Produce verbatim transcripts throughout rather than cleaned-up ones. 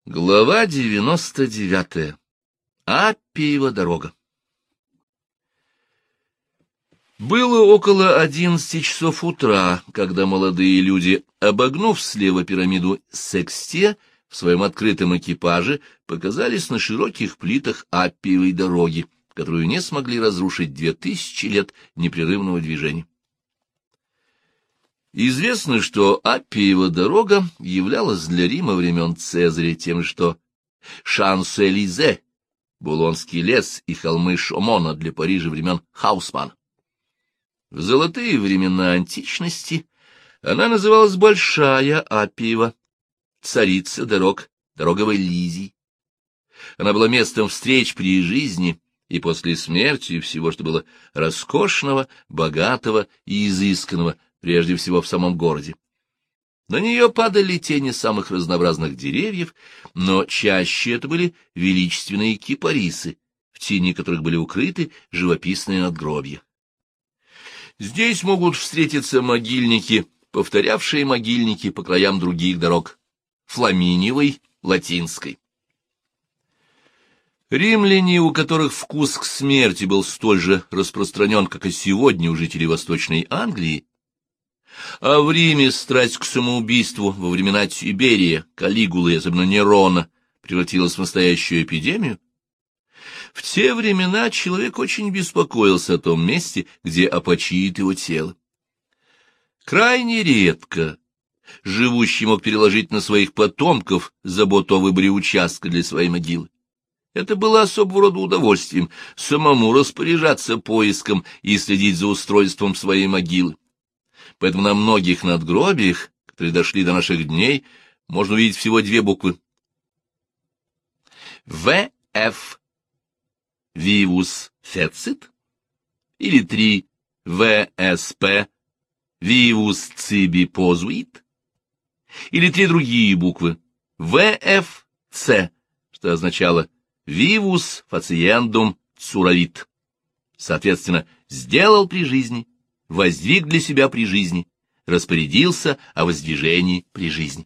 Глава девяносто девятая. Аппиева дорога. Было около одиннадцати часов утра, когда молодые люди, обогнув слева пирамиду Секстия, в своем открытом экипаже показались на широких плитах Аппиевой дороги, которую не смогли разрушить две тысячи лет непрерывного движения. Известно, что Аппиева дорога являлась для Рима времен Цезаря тем, что Шанс-Элизе, Булонский лес и холмы Шомона для Парижа времен Хаусмана. В золотые времена античности она называлась Большая Аппиева, царица дорог, дорога в Элизий. Она была местом встреч при жизни и после смерти всего, что было роскошного, богатого и изысканного, прежде всего в самом городе. На нее падали тени самых разнообразных деревьев, но чаще это были величественные кипарисы, в тени которых были укрыты живописные надгробья. Здесь могут встретиться могильники, повторявшие могильники по краям других дорог — Фламиниевой, Латинской. Римляне, у которых вкус к смерти был столь же распространен, как и сегодня у жителей Восточной Англии, а в Риме страсть к самоубийству во времена Тиберия, Калигулы и особенно Нерона превратилась в настоящую эпидемию, в те времена человек очень беспокоился о том месте, где опочиет его тело. Крайне редко живущий мог переложить на своих потомков заботу о выборе участка для своей могилы. Это было особого рода удовольствием — самому распоряжаться поиском и следить за устройством своей могилы. Поэтому на многих надгробиях, которые дошли до наших дней, можно увидеть всего две буквы. В Ф Vivus Fecit или три В С П Vivus Cibi Posuit или три другие буквы В Ф Ц, что означало Vivus Faciendum Curavit, соответственно, сделал при жизни, воздвиг для себя при жизни, распорядился о воздвижении при жизни.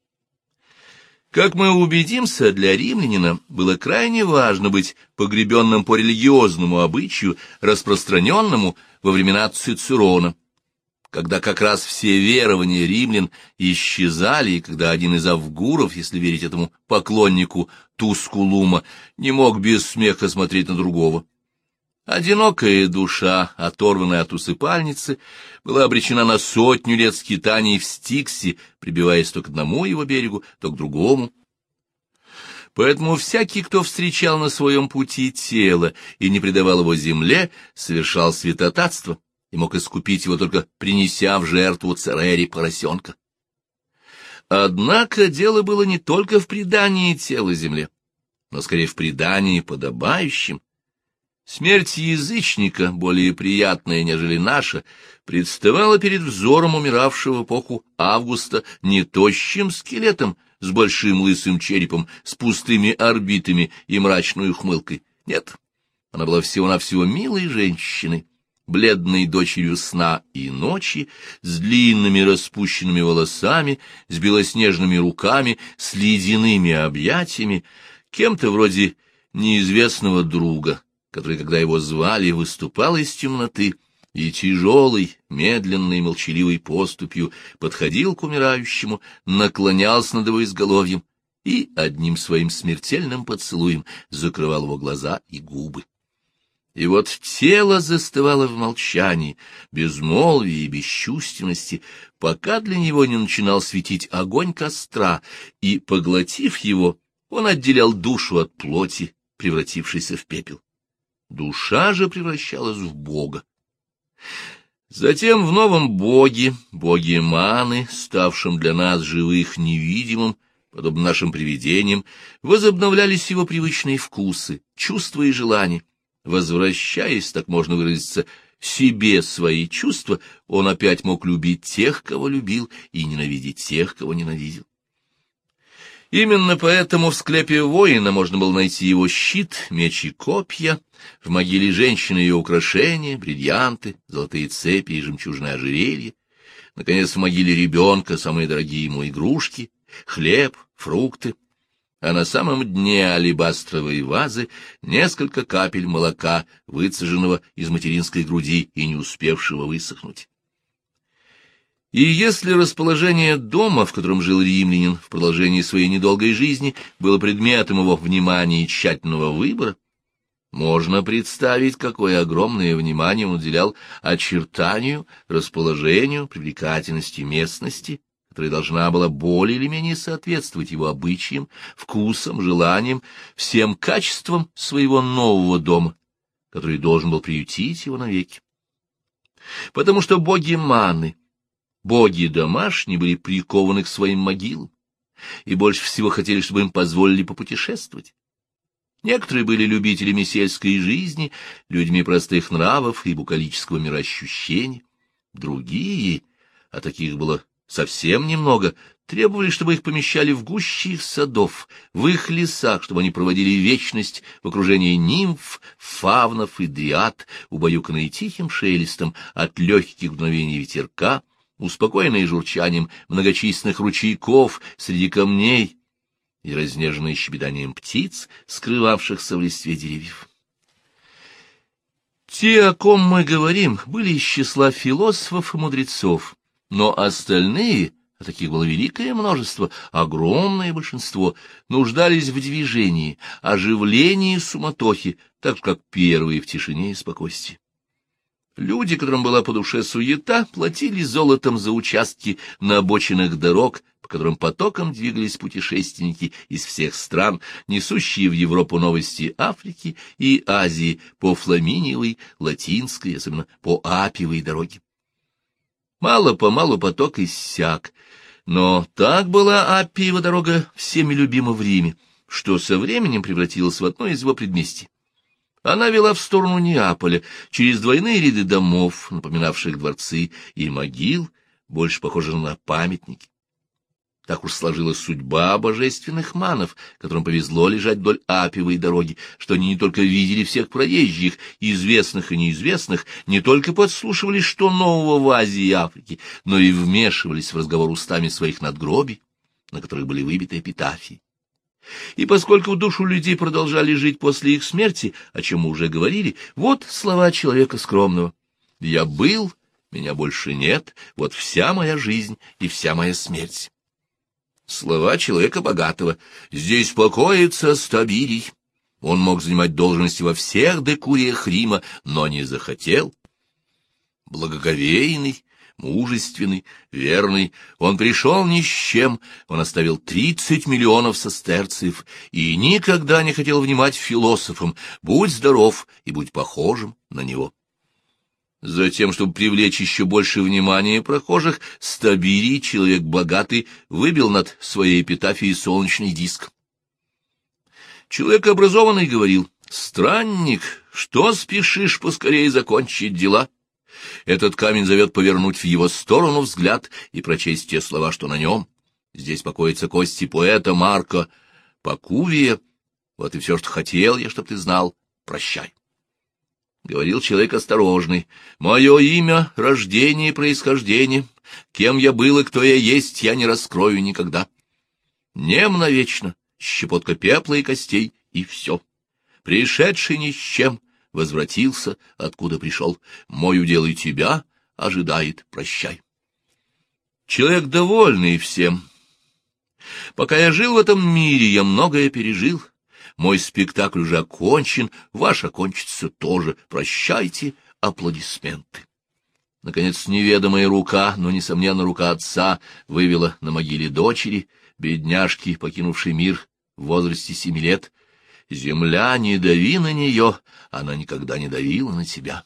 Как мы убедимся, для римлянина было крайне важно быть погребенным по религиозному обычаю, распространенному во времена Цицерона, когда как раз все верования римлян исчезали, и когда один из авгуров, если верить этому поклоннику Тускулума, не мог без смеха смотреть на другого. Одинокая душа, оторванная от усыпальницы, была обречена на сотню лет скитаний в Стиксе, прибиваясь то к одному его берегу, то к другому. Поэтому всякий, кто встречал на своем пути тело и не предавал его земле, совершал святотатство и мог искупить его, только принеся в жертву Церере поросенка. Однако дело было не только в предании тела земле, но скорее в предании подобающем. Смерть язычника, более приятная, нежели наша, представала перед взором умиравшего в эпоху Августа не тощим скелетом с большим лысым черепом, с пустыми орбитами и мрачной ухмылкой. Нет, она была всего-навсего милой женщиной, бледной дочерью сна и ночи, с длинными распущенными волосами, с белоснежными руками, с ледяными объятиями, кем-то вроде неизвестного друга, который, когда его звали, выступал из темноты и тяжелой, медленной, молчаливой поступью подходил к умирающему, наклонялся над его изголовьем и одним своим смертельным поцелуем закрывал его глаза и губы. И вот тело застывало в молчании, безмолвии и бесчувственности, пока для него не начинал светить огонь костра, и, поглотив его, он отделял душу от плоти, превратившейся в пепел. Душа же превращалась в Бога. Затем в новом Боге, Боге Маны, ставшем для нас живых невидимым, подобно нашим привидениям, возобновлялись его привычные вкусы, чувства и желания. Возвращаясь, так можно выразиться, себе свои чувства, он опять мог любить тех, кого любил, и ненавидеть тех, кого ненавидел. Именно поэтому в склепе воина можно было найти его щит, меч и копья, в могиле женщины ее украшения, бриллианты, золотые цепи и жемчужное ожерелье, наконец, в могиле ребенка самые дорогие ему игрушки, хлеб, фрукты. а на самом дне алебастровой вазы несколько капель молока, выцеженного из материнской груди и не успевшего высохнуть. И если расположение дома, в котором жил римлянин в продолжении своей недолгой жизни, было предметом его внимания и тщательного выбора, можно представить, какое огромное внимание он уделял очертанию, расположению, привлекательности местности, которая должна была более или менее соответствовать его обычаям, вкусам, желаниям, всем качествам своего нового дома, который должен был приютить его навеки. Потому что боги Маны, боги домашние, были прикованы к своим могилам и больше всего хотели, чтобы им позволили попутешествовать. Некоторые были любителями сельской жизни, людьми простых нравов и букалического мироощущения. Другие, а таких было совсем немного, требовали, чтобы их помещали в гуще их садов, в их лесах, чтобы они проводили вечность в окружении нимф, фавнов и дриад, убаюканные тихим шелестом от легких мгновений ветерка, успокоенные журчанием многочисленных ручейков среди камней и разнеженные щебетанием птиц, скрывавшихся в листве деревьев. Те, о ком мы говорим, были из числа философов и мудрецов, но остальные, а таких было великое множество, огромное большинство, нуждались в движении, оживлении и суматохе, так же, как первые в тишине и спокойствии. Люди, которым была по душе суета, платили золотом за участки на обочинах дорог, по которым потоком двигались путешественники из всех стран, несущие в Европу новости Африки и Азии по Фламиниевой, Латинской, особенно по Апиевой дороге. Мало-помалу поток иссяк, но так была Аппиева дорога всеми любима в Риме, что со временем превратилась в одно из его предместий. Она вела в сторону Неаполя, через двойные ряды домов, напоминавших дворцы, и могил, больше похожих на памятники. Так уж сложилась судьба божественных манов, которым повезло лежать вдоль Аппиевой дороги, что они не только видели всех проезжих, известных и неизвестных, не только подслушивали, что нового в Азии и Африке, но и вмешивались в разговор устами своих надгробий, на которых были выбиты эпитафии. И поскольку в душу людей продолжали жить после их смерти, о чем мы уже говорили, вот слова человека скромного: «Я был, меня больше нет, вот вся моя жизнь и вся моя смерть». Слова человека богатого: «Здесь покоится Стабирий». Он мог занимать должности во всех декуриях Рима, но не захотел. Благоговейный, мужественный, верный, он пришел ни с чем, он оставил тридцать миллионов сестерциев и никогда не хотел внимать философам: будь здоров и будь похожим на него. Затем, чтобы привлечь еще больше внимания прохожих, Стабирий, человек богатый, выбил над своей эпитафией солнечный диск. Человек образованный говорил: «Странник, что спешишь поскорее закончить дела? Этот камень зовет повернуть в его сторону взгляд и прочесть те слова, что на нем. Здесь покоятся кости поэта Марка Пакувия. Вот и все, что хотел я, чтоб ты знал. Прощай». Говорил человек осторожный: «Мое имя, рождение и происхождение, кем я был и кто я есть, я не раскрою никогда. Нем навечно, щепотка пепла и костей, и все. Пришедший ни с чем, возвратился, откуда пришел. Мой удел и тебя ожидает, прощай». Человек довольный всем. «Пока я жил в этом мире, я многое пережил. Мой спектакль уже окончен, ваш окончится тоже. Прощайте, аплодисменты». Наконец, неведомая рука, но, несомненно, рука отца, вывела на могиле дочери, бедняжки, покинувшей мир в возрасте семи лет: «Земля, не дави на нее, она никогда не давила на тебя».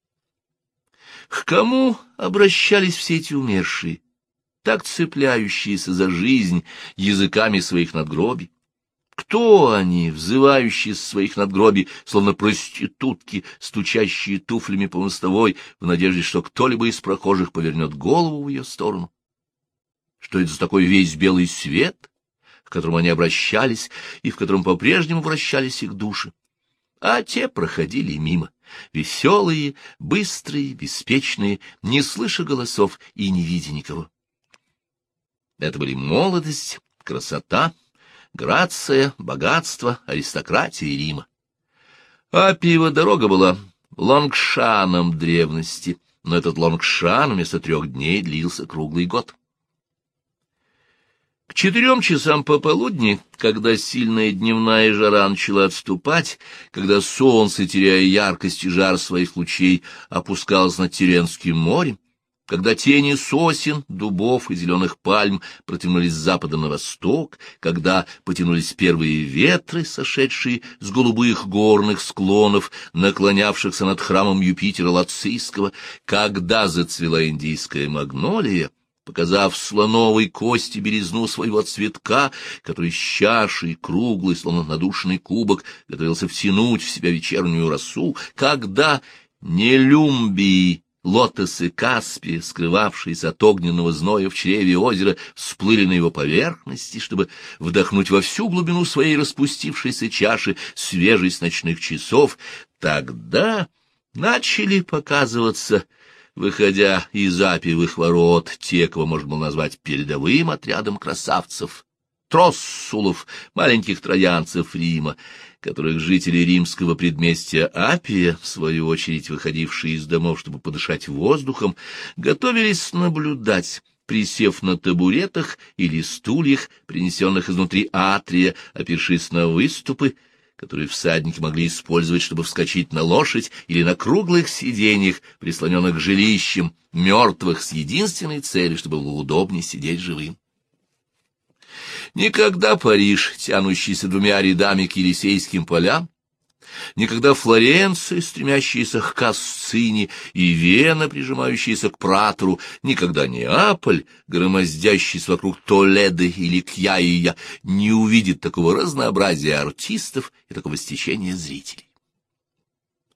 К кому обращались все эти умершие, так цепляющиеся за жизнь языками своих надгробий? Кто они, взывающие с своих надгробий, словно проститутки, стучащие туфлями по мостовой, в надежде, что кто-либо из прохожих повернет голову в ее сторону? Что это за такой весь белый свет, к которому они обращались и в котором по-прежнему вращались их души? А те проходили мимо, веселые, быстрые, беспечные, не слыша голосов и не видя никого. Это были молодость, красота, грация, богатство, аристократия Рима. Аппиева дорога была Лонгшаном древности, но этот Лонгшан вместо трех дней длился круглый год. К четырем часам пополудни, когда сильная дневная жара начала отступать, когда солнце, теряя яркость и жар своих лучей, опускалось над Тиренским морем, когда тени сосен, дубов и зеленых пальм протянулись с запада на восток, когда потянулись первые ветры, сошедшие с голубых горных склонов, наклонявшихся над храмом Юпитера Лацийского, когда зацвела индийская магнолия, показав слоновой кости белизну своего цветка, который с чашей, круглый, словно надушенный кубок, готовился втянуть в себя вечернюю росу, когда нелюмбии, лотосы Каспия, скрывавшиеся от огненного зноя в чреве озера, всплыли на его поверхности, чтобы вдохнуть во всю глубину своей распустившейся чаши свежесть ночных часов, тогда начали показываться, выходя из Аппиевых ворот, те, кого можно было назвать передовым отрядом красавцев, троссулов, маленьких троянцев Рима, которых жители римского предместья Аппия, в свою очередь выходившие из домов, чтобы подышать воздухом, готовились наблюдать, присев на табуретах или стульях, принесенных изнутри атрия, опершись на выступы, которые всадники могли использовать, чтобы вскочить на лошадь, или на круглых сиденьях, прислоненных к жилищам мертвых, с единственной целью, чтобы было удобнее сидеть живым. Никогда Париж, тянущийся двумя рядами к Елисейским полям, никогда Флоренция, стремящаяся к Кассцине, и Вена, прижимающаяся к Пратору, никогда Неаполь, громоздящийся вокруг Толедо или Кьяия, не увидит такого разнообразия артистов и такого стечения зрителей.